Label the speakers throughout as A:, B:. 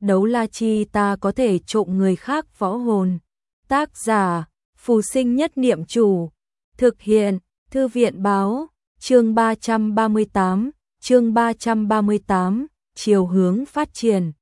A: đấu la chi ta có thể trộm người khác võ hồn. Tác giả, Phù Sinh Nhất Niệm Chủ. Thực hiện, Thư viện Báo. Chương 338, chương 338, chiều hướng phát triển.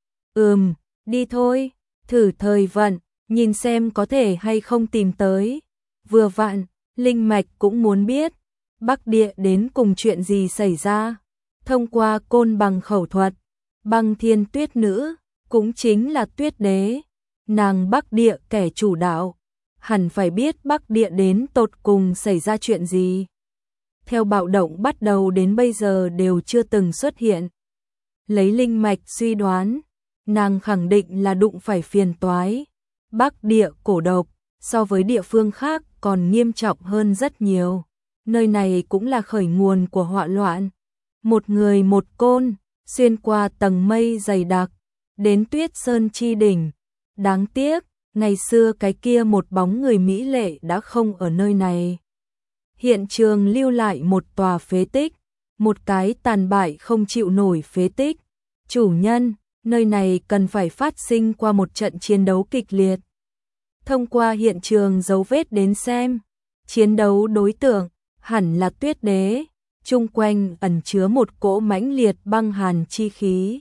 A: Đi thôi, thử thời vận, nhìn xem có thể hay không tìm tới. Vừa vặn, Linh Mạch cũng muốn biết, Bắc Địa đến cùng chuyện gì xảy ra. Thông qua côn bằng khẩu thuật, Băng Thiên Tuyết Nữ, cũng chính là Tuyết Đế, nàng Bắc Địa kẻ chủ đạo, hẳn phải biết Bắc Địa đến tột cùng xảy ra chuyện gì. Theo bạo động bắt đầu đến bây giờ đều chưa từng xuất hiện. Lấy Linh Mạch suy đoán, nàng khẳng định là đụng phải phiền toái. Bắc Địa cổ độc, so với địa phương khác còn nghiêm trọng hơn rất nhiều. Nơi này cũng là khởi nguồn của họa loạn. Một người một côn, xuyên qua tầng mây dày đặc, đến Tuyết Sơn chi đỉnh. Đáng tiếc, ngày xưa cái kia một bóng người mỹ lệ đã không ở nơi này. Hiện trường lưu lại một tòa phế tích, một cái tàn bại không chịu nổi phế tích. Chủ nhân, nơi này cần phải phát sinh qua một trận chiến đấu kịch liệt. Thông qua hiện trường dấu vết đến xem, chiến đấu đối tượng hẳn là Tuyết Đế, chung quanh ẩn chứa một cỗ mãnh liệt băng hàn chi khí.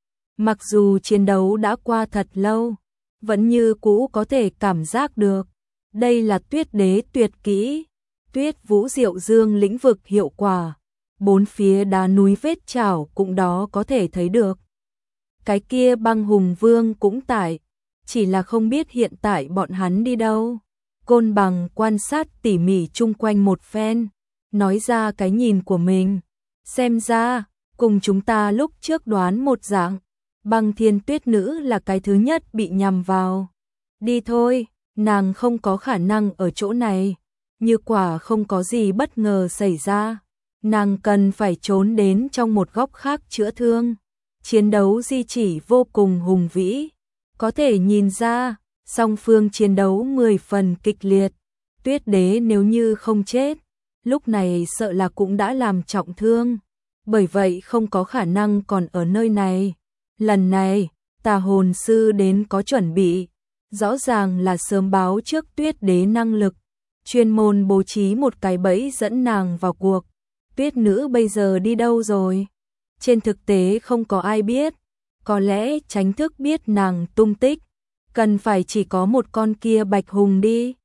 A: Mặc dù chiến đấu đã qua thật lâu, vẫn như cũ có thể cảm giác được, đây là Tuyết Đế tuyệt kỹ, Tuyết Vũ Diệu Dương lĩnh vực hiệu quả, bốn phía đá núi vết chảo cũng đó có thể thấy được. Cái kia Băng Hùng Vương cũng tại, chỉ là không biết hiện tại bọn hắn đi đâu. Côn Bằng quan sát tỉ mỉ chung quanh một phen, nói ra cái nhìn của mình. Xem ra, cùng chúng ta lúc trước đoán một dạng, Băng Thiên Tuyết Nữ là cái thứ nhất bị nhằm vào. Đi thôi, nàng không có khả năng ở chỗ này, như quả không có gì bất ngờ xảy ra. Nàng cần phải trốn đến trong một góc khác chữa thương. Chiến đấu di chỉ vô cùng hùng vĩ, có thể nhìn ra, song phương chiến đấu 10 phần kịch liệt. Tuyết Đế nếu như không chết, lúc này sợ là cũng đã làm trọng thương, bởi vậy không có khả năng còn ở nơi này. Lần này, Tà Hồn Sư đến có chuẩn bị, rõ ràng là sớm báo trước Tuyết Đế năng lực, chuyên môn bố trí một cái bẫy dẫn nàng vào cuộc. Tuyết Nữ bây giờ đi đâu rồi? Trên thực tế không có ai biết, có lẽ Chánh Thức biết nàng tung tích, cần phải chỉ có một con kia Bạch Hùng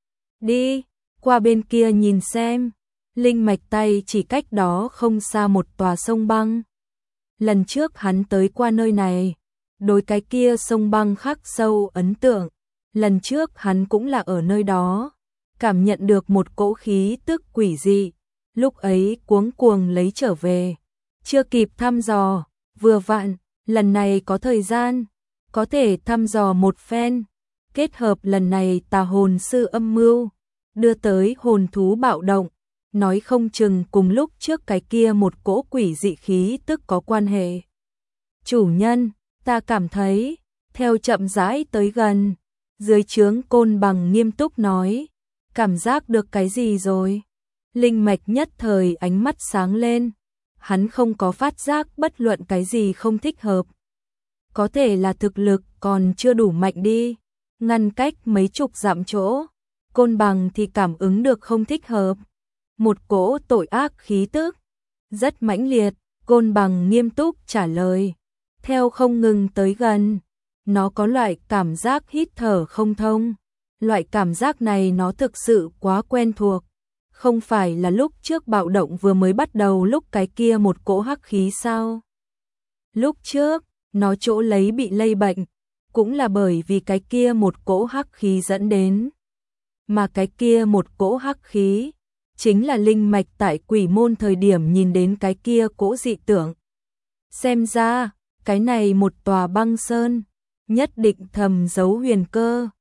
A: đi, qua bên kia nhìn xem. Linh Mạch tay chỉ cách đó không xa một tòa sông băng. Lần trước hắn tới qua nơi này, đối cái kia sông băng khắc sâu ấn tượng, lần trước hắn cũng là ở nơi đó, cảm nhận được một cỗ khí tức quỷ dị, lúc ấy cuống cuồng lấy trở về. Chưa kịp thăm dò, vừa vặn, lần này có thời gian, có thể thăm dò một phen, kết hợp lần này Tà Hồn Sư âm mưu, đưa tới hồn thú bạo động, nói không chừng cùng lúc trước cái kia một cỗ quỷ dị khí tức có quan hệ. Chủ nhân, ta cảm thấy, theo chậm rãi tới gần, dưới trướng Côn Bằng nghiêm túc nói, cảm giác được cái gì rồi? Linh Mạch nhất thời ánh mắt sáng lên. Hắn không có phát giác bất luận cái gì không thích hợp. Có thể là thực lực còn chưa đủ mạnh đi, ngăn cách mấy chục dặm chỗ, Côn Bằng thì cảm ứng được không thích hợp. Một cỗ tội ác khí tức, rất mãnh liệt, Côn Bằng nghiêm túc trả lời. Theo không ngừng tới gần, nó có loại cảm giác hít thở không thông. Loại cảm giác này nó thực sự quá quen thuộc. Không phải là lúc trước bạo động vừa mới bắt đầu lúc cái kia một cỗ hắc khí sao? Lúc trước, nó chỗ lấy bị lây bệnh, cũng là bởi vì cái kia một cỗ hắc khí dẫn đến. Mà cái kia một cỗ hắc khí, chính là Linh Mạch tại Quỷ Môn thời điểm nhìn đến cái kia cỗ dị tượng. Xem ra, cái này một tòa băng sơn, nhất định thầm giấu huyền cơ.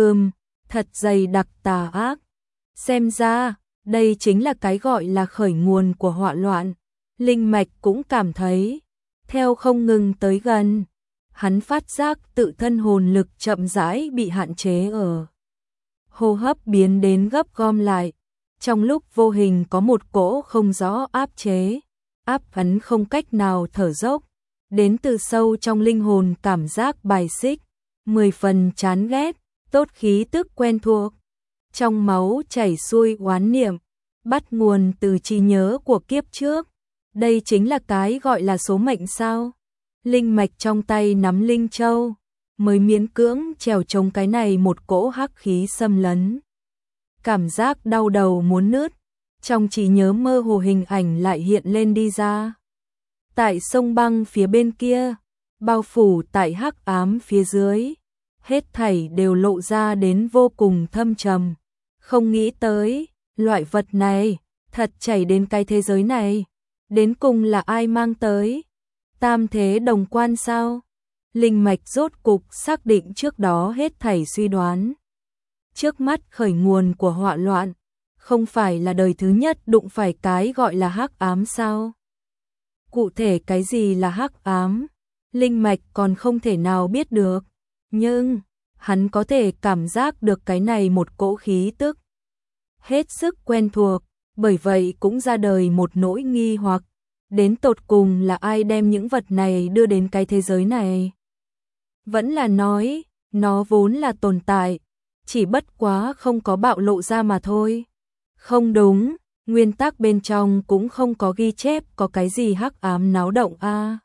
A: Thật dày đặc tà ác. Xem ra, đây chính là cái gọi là khởi nguồn của họa loạn. Linh Mạch cũng cảm thấy, theo không ngừng tới gần, hắn phát giác tự thân hồn lực chậm rãi bị hạn chế ở. Hô hấp biến đến gấp gom lại, trong lúc vô hình có một cỗ không rõ áp chế, áp ấn không cách nào thở dốc. đến từ sâu trong linh hồn cảm giác bài xích, 10 phần chán ghét, tốt khí tức quen thuộc. Trong máu chảy xuôi oán niệm, bắt nguồn từ trí nhớ của kiếp trước. Đây chính là cái gọi là số mệnh sao? Linh mạch trong tay nắm linh châu, mới miễn cưỡng trèo chống cái này một cỗ hắc khí xâm lấn. Cảm giác đau đầu muốn nứt, trong trí nhớ mơ hồ hình ảnh lại hiện lên đi ra. Tại sông băng phía bên kia, bao phủ tại hắc ám phía dưới, hết thảy đều lộ ra đến vô cùng thâm trầm. Không nghĩ tới, loại vật này, thật chảy đến cái thế giới này. Đến cùng là ai mang tới? Tam thế đồng quan sao? Linh mạch rốt cục xác định trước đó hết thảy suy đoán. Trước mắt khởi nguồn của họa loạn, không phải là đời thứ nhất đụng phải cái gọi là hắc ám sao? Cụ thể cái gì là hắc ám? Linh mạch còn không thể nào biết được, nhưng hắn có thể cảm giác được cái này một cỗ khí tức hết sức quen thuộc, bởi vậy cũng ra đời một nỗi nghi hoặc, đến tột cùng là ai đem những vật này đưa đến cái thế giới này? Vẫn là nói, nó vốn là tồn tại, chỉ bất quá không có bạo lộ ra mà thôi. Không đúng, nguyên tắc bên trong cũng không có ghi chép có cái gì hắc ám náo động a.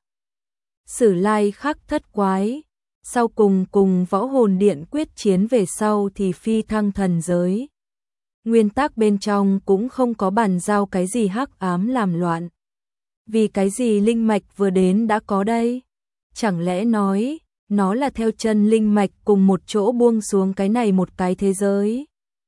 A: Sử lai khắc thất quái, sau cùng võ hồn điện quyết chiến về sau thì phi thăng thần giới. Nguyên tắc bên trong cũng không có bàn giao cái gì hắc ám làm loạn. Vì cái gì linh mạch vừa đến đã có đây? Chẳng lẽ nói, nó là theo chân linh mạch cùng một chỗ buông xuống cái này một cái thế giới?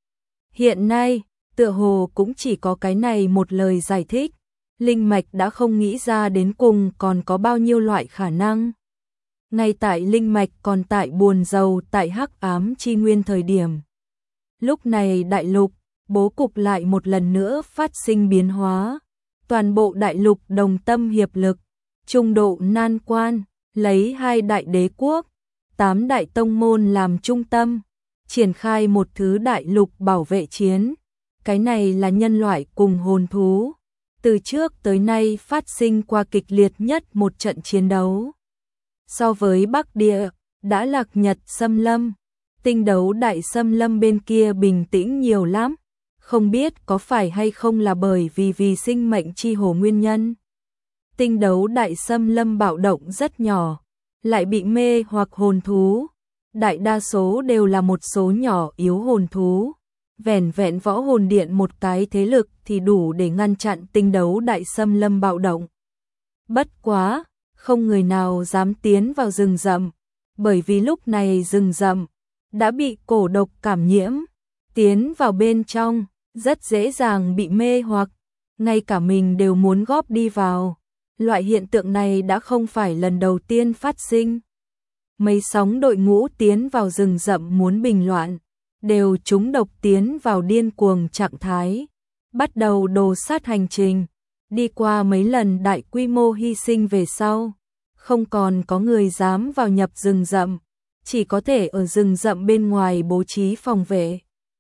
A: Hiện nay, tựa hồ cũng chỉ có cái này một lời giải thích. Linh mạch đã không nghĩ ra đến cùng còn có bao nhiêu loại khả năng. Ngay tại linh mạch còn tại buồn rầu tại hắc ám chi nguyên thời điểm. Lúc này đại lục, bố cục lại một lần nữa phát sinh biến hóa. Toàn bộ đại lục đồng tâm hiệp lực, trung độ nan quan, lấy 2 đại đế quốc, 8 đại tông môn làm trung tâm, triển khai một thứ đại lục bảo vệ chiến. Cái này là nhân loại cùng hồn thú, từ trước tới nay phát sinh qua kịch liệt nhất một trận chiến đấu. So với Bắc Địa, đã Lạc Nhật xâm lâm, tinh đấu đại xâm lâm bên kia bình tĩnh nhiều lắm. Không biết có phải hay không là bởi vì sinh mệnh chi hồ nguyên nhân. Tinh đấu đại xâm lâm bạo động rất nhỏ, lại bị mê hoặc hồn thú. Đại đa số đều là một số nhỏ yếu hồn thú. Vẻn vẹn võ hồn điện một cái thế lực thì đủ để ngăn chặn tinh đấu đại xâm lâm bạo động. Bất quá, không người nào dám tiến vào rừng rậm, bởi vì lúc này rừng rậm đã bị cổ độc cảm nhiễm, tiến vào bên trong rất dễ dàng bị mê hoặc, ngay cả mình đều muốn góp đi vào. Loại hiện tượng này đã không phải lần đầu tiên phát sinh. Mấy sóng đội ngũ tiến vào rừng rậm muốn bình loạn, đều trúng độc tiến vào điên cuồng trạng thái, bắt đầu đồ sát hành trình. Đi qua mấy lần đại quy mô hy sinh về sau, không còn có người dám vào nhập rừng rậm, chỉ có thể ở rừng rậm bên ngoài bố trí phòng vệ.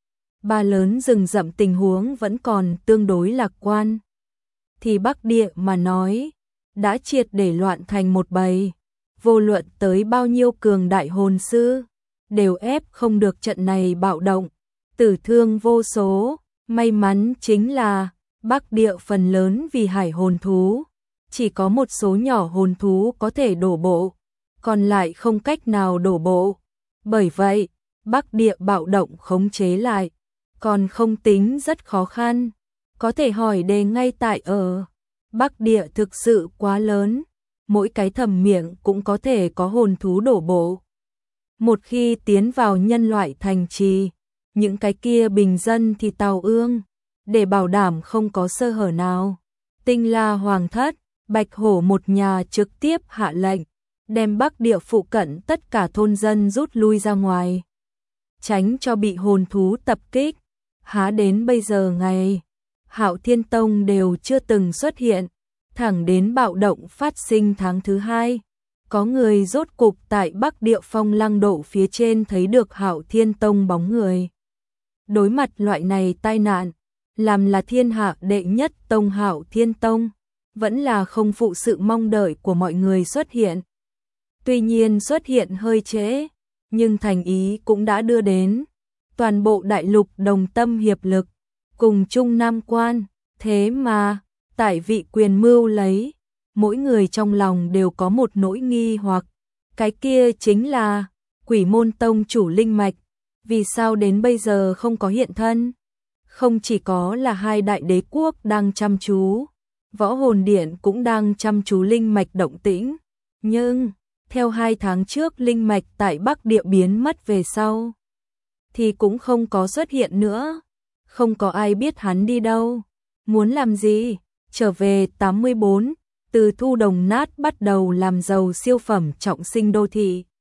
A: Ba lớn rừng rậm tình huống vẫn còn tương đối lạc quan. Thì Bắc Địa mà nói, đã triệt để loạn thành một bầy, vô luận tới bao nhiêu cường đại hồn sư, đều ép không được trận này bạo động, tử thương vô số. May mắn chính là Bắc Địa phần lớn vì hải hồn thú, chỉ có một số nhỏ hồn thú có thể đổ bộ, còn lại không cách nào đổ bộ. Bởi vậy, Bắc Địa bạo động khống chế lại, còn không tính rất khó khăn. Có thể hỏi đề ngay tại ở Bắc Địa thực sự quá lớn, mỗi cái thầm miệng cũng có thể có hồn thú đổ bộ. Một khi tiến vào nhân loại thành trì, những cái kia bình dân thì tào ương, để bảo đảm không có sơ hở nào. Tinh La Hoàng thất, Bạch Hổ một nhà trực tiếp hạ lệnh, đem Bắc Địa phụ cận tất cả thôn dân rút lui ra ngoài, tránh cho bị hồn thú tập kích. Há đến bây giờ ngày Hạo Thiên Tông đều chưa từng xuất hiện, thẳng đến bạo động phát sinh tháng thứ 2, có người rốt cục tại Bắc Địa Phong Lăng Độ phía trên thấy được Hạo Thiên Tông bóng người. Đối mặt loại này tai nạn, làm là thiên hạ đệ nhất tông Hạo Thiên Tông, vẫn là không phụ sự mong đợi của mọi người xuất hiện. Tuy nhiên xuất hiện hơi trễ, nhưng thành ý cũng đã đưa đến. Toàn bộ đại lục đồng tâm hiệp lực, cùng chung nam quan, thế mà, tại vị quyền mưu lấy, mỗi người trong lòng đều có một nỗi nghi hoặc, cái kia chính là Quỷ Môn Tông chủ linh mạch, vì sao đến bây giờ không có hiện thân? Không chỉ có là hai đại đế quốc đang chăm chú, Võ Hồn Điện cũng đang chăm chú linh mạch động tĩnh, nhưng theo 2 tháng trước linh mạch tại Bắc Địa biến mất về sau, thì cũng không có xuất hiện nữa, không có ai biết hắn đi đâu, muốn làm gì, trở về 84, từ thu đồng nát bắt đầu làm giàu siêu phẩm trọng sinh đô thị.